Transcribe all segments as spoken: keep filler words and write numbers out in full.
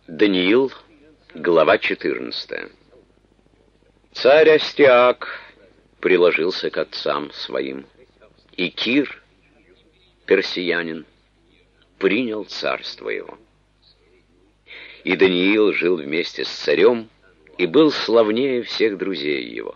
Даниил, глава четырнадцатая. Царь Астиак приложился к отцам своим, и Кир, персиянин, принял царство его. И Даниил жил вместе с царем и был славнее всех друзей его.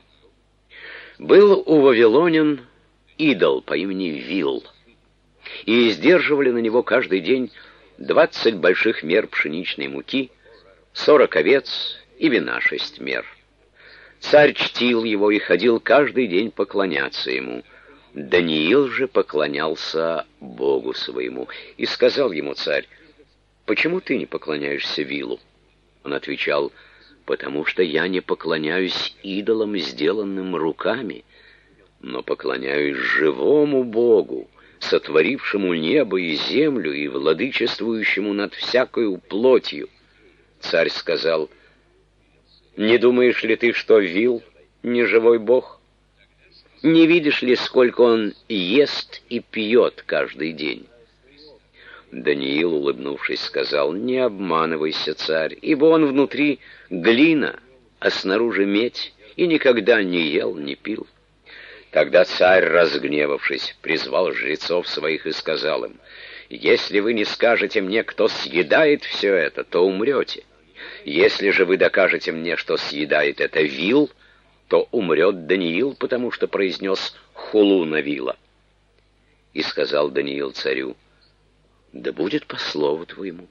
Был у вавилонян идол по имени Вил, и издерживали на него каждый день двадцать больших мер пшеничной муки, сорок овец и вина шесть мер. Царь чтил его и ходил каждый день поклоняться ему. Даниил же поклонялся Богу своему. И сказал ему царь: «Почему ты не поклоняешься Вилу?» Он отвечал: «Потому что я не поклоняюсь идолам, сделанным руками, но поклоняюсь живому Богу, сотворившему небо и землю и владычествующему над всякою плотью». Царь сказал: «Не думаешь ли ты, что Вил не живой бог? Не видишь ли, сколько он ест и пьет каждый день?» Даниил, улыбнувшись, сказал: «Не обманывайся, царь, ибо он внутри глина, а снаружи медь, и никогда не ел, не пил». Тогда царь, разгневавшись, призвал жрецов своих и сказал им: «Если вы не скажете мне, кто съедает все это, то умрете. Если же вы докажете мне, что съедает это Вил, то умрет Даниил, потому что произнес хулу на Вила». И сказал Даниил царю: «Да будет по слову твоему».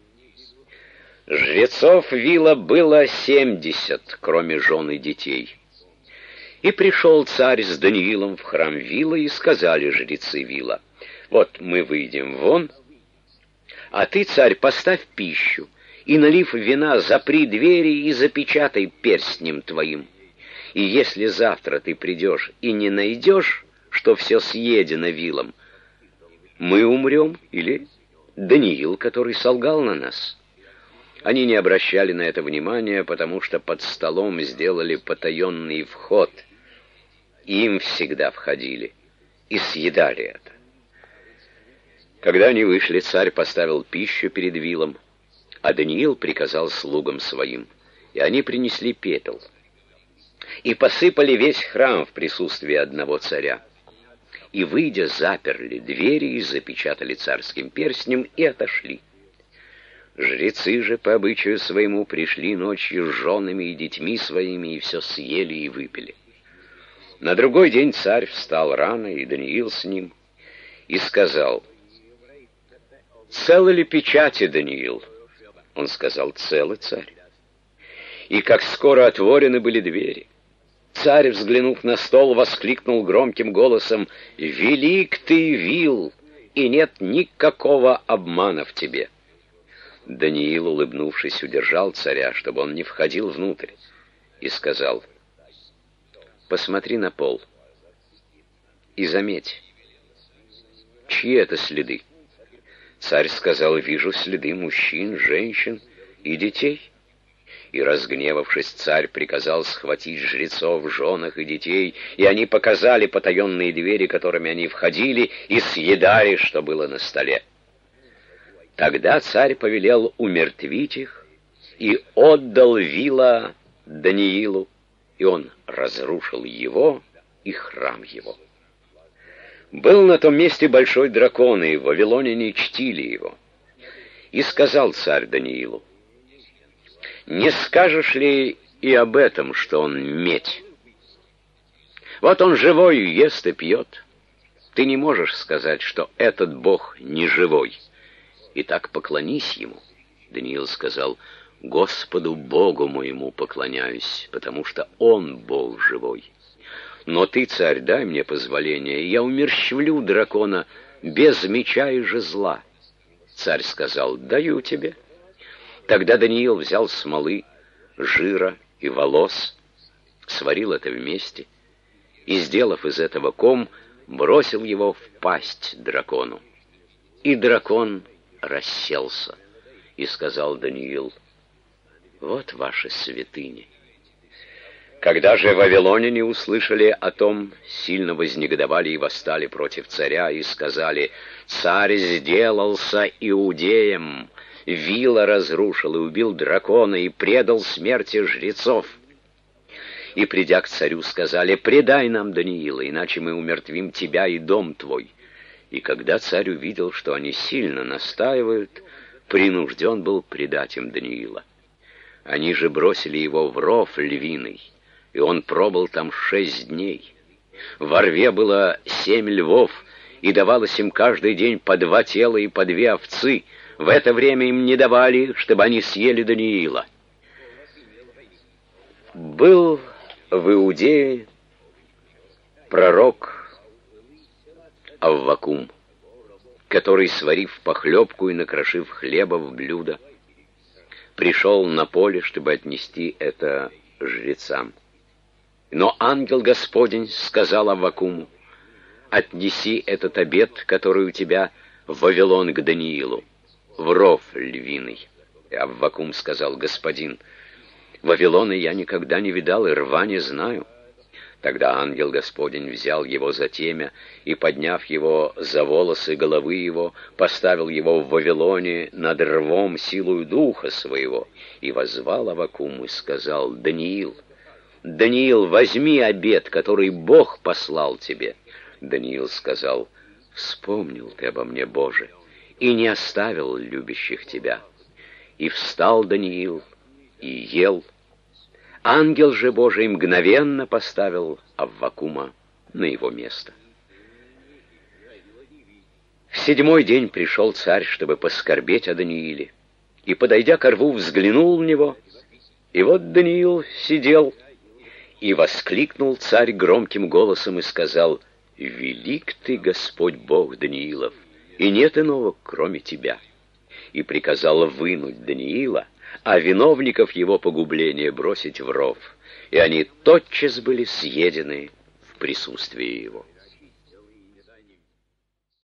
Жрецов Вила было семьдесят, кроме жен и детей. И пришел царь с Даниилом в храм Вила, и сказали жрецы Вила: «Вот мы выйдем вон, а ты, царь, поставь пищу, и, налив вина, запри двери и запечатай перстнем твоим. И если завтра ты придешь и не найдешь, что все съедено Вилом, мы умрем, или Даниил, который солгал на нас». Они не обращали на это внимания, потому что под столом сделали потаенный вход, и им всегда входили и съедали это. Когда они вышли, царь поставил пищу перед Вилом, а Даниил приказал слугам своим, и они принесли пепел, и посыпали весь храм в присутствии одного царя. И, выйдя, заперли двери и запечатали царским перстнем и отошли. Жрецы же по обычаю своему пришли ночью с женами и детьми своими, и все съели и выпили. На другой день царь встал рано, и Даниил с ним, и сказал: «Целы ли печати, Даниил?» Он сказал: «Целы, царь». И как скоро отворены были двери, царь, взглянув на стол, воскликнул громким голосом: «Велик ты, Вил, и нет никакого обмана в тебе». Даниил, улыбнувшись, удержал царя, чтобы он не входил внутрь, и сказал: «Посмотри на пол и заметь, чьи это следы». Царь сказал: «Вижу следы мужчин, женщин и детей». И, разгневавшись, царь приказал схватить жрецов, женах и детей, и они показали потаенные двери, которыми они входили, и съедали, что было на столе. Тогда царь повелел умертвить их и отдал Вила Даниилу, и он разрушил его и храм его. Был на том месте большой дракон, и вавилоняне чтили его. И сказал царь Даниилу: «Не скажешь ли и об этом, что он медь? Вот он живой, ест и пьет. Ты не можешь сказать, что этот Бог не живой. Итак, поклонись ему». Даниил сказал: «Господу Богу моему поклоняюсь, потому что Он Бог живой. Но ты, царь, дай мне позволение, и я умерщвлю дракона без меча и жезла». Царь сказал: «Даю тебе». Тогда Даниил взял смолы, жира и волос, сварил это вместе, и, сделав из этого ком, бросил его в пасть дракону. И дракон расселся, и сказал Даниил: «Вот ваши святыни». Когда же вавилоняне услышали о том, сильно вознегодовали и восстали против царя, и сказали: «Царь сделался иудеем, Вила разрушил и убил дракона, и предал смерти жрецов. И, придя к царю, сказали: «Предай нам Даниила, иначе мы умертвим тебя и дом твой». И когда царь увидел, что они сильно настаивают, принужден был предать им Даниила. Они же бросили его в ров львиный, и он пробыл там шесть дней. Во рве было семь львов, и давалось им каждый день по два тела и по две овцы. В это время им не давали, чтобы они съели Даниила. Был в Иудее пророк Аввакум, который, сварив похлебку и накрошив хлеба в блюдо, пришел на поле, чтобы отнести это жрецам. Но ангел Господень сказал Аввакуму: «Отнеси этот обед, который у тебя, в Вавилон к Даниилу, в ров львиный». И Аввакум сказал: «Господин, Вавилона я никогда не видал и рва не знаю». Тогда ангел Господень взял его за темя и, подняв его за волосы головы его, поставил его в Вавилоне над рвом силою духа своего, и воззвал Аввакум и сказал: «Даниил, Даниил, возьми обет, который Бог послал тебе». Даниил сказал: «Вспомнил ты обо мне, Боже, и не оставил любящих тебя». И встал Даниил и ел. Ангел же Божий мгновенно поставил Аввакума на его место. В седьмой день пришел царь, чтобы поскорбеть о Данииле, и, подойдя ко рву, взглянул в него, и вот Даниил сидел, и воскликнул царь громким голосом и сказал: «Велик ты, Господь Бог Даниилов, и нет иного, кроме тебя». И приказал вынуть Даниила, а виновников его погубления бросить в ров, и они тотчас были съедены в присутствии его.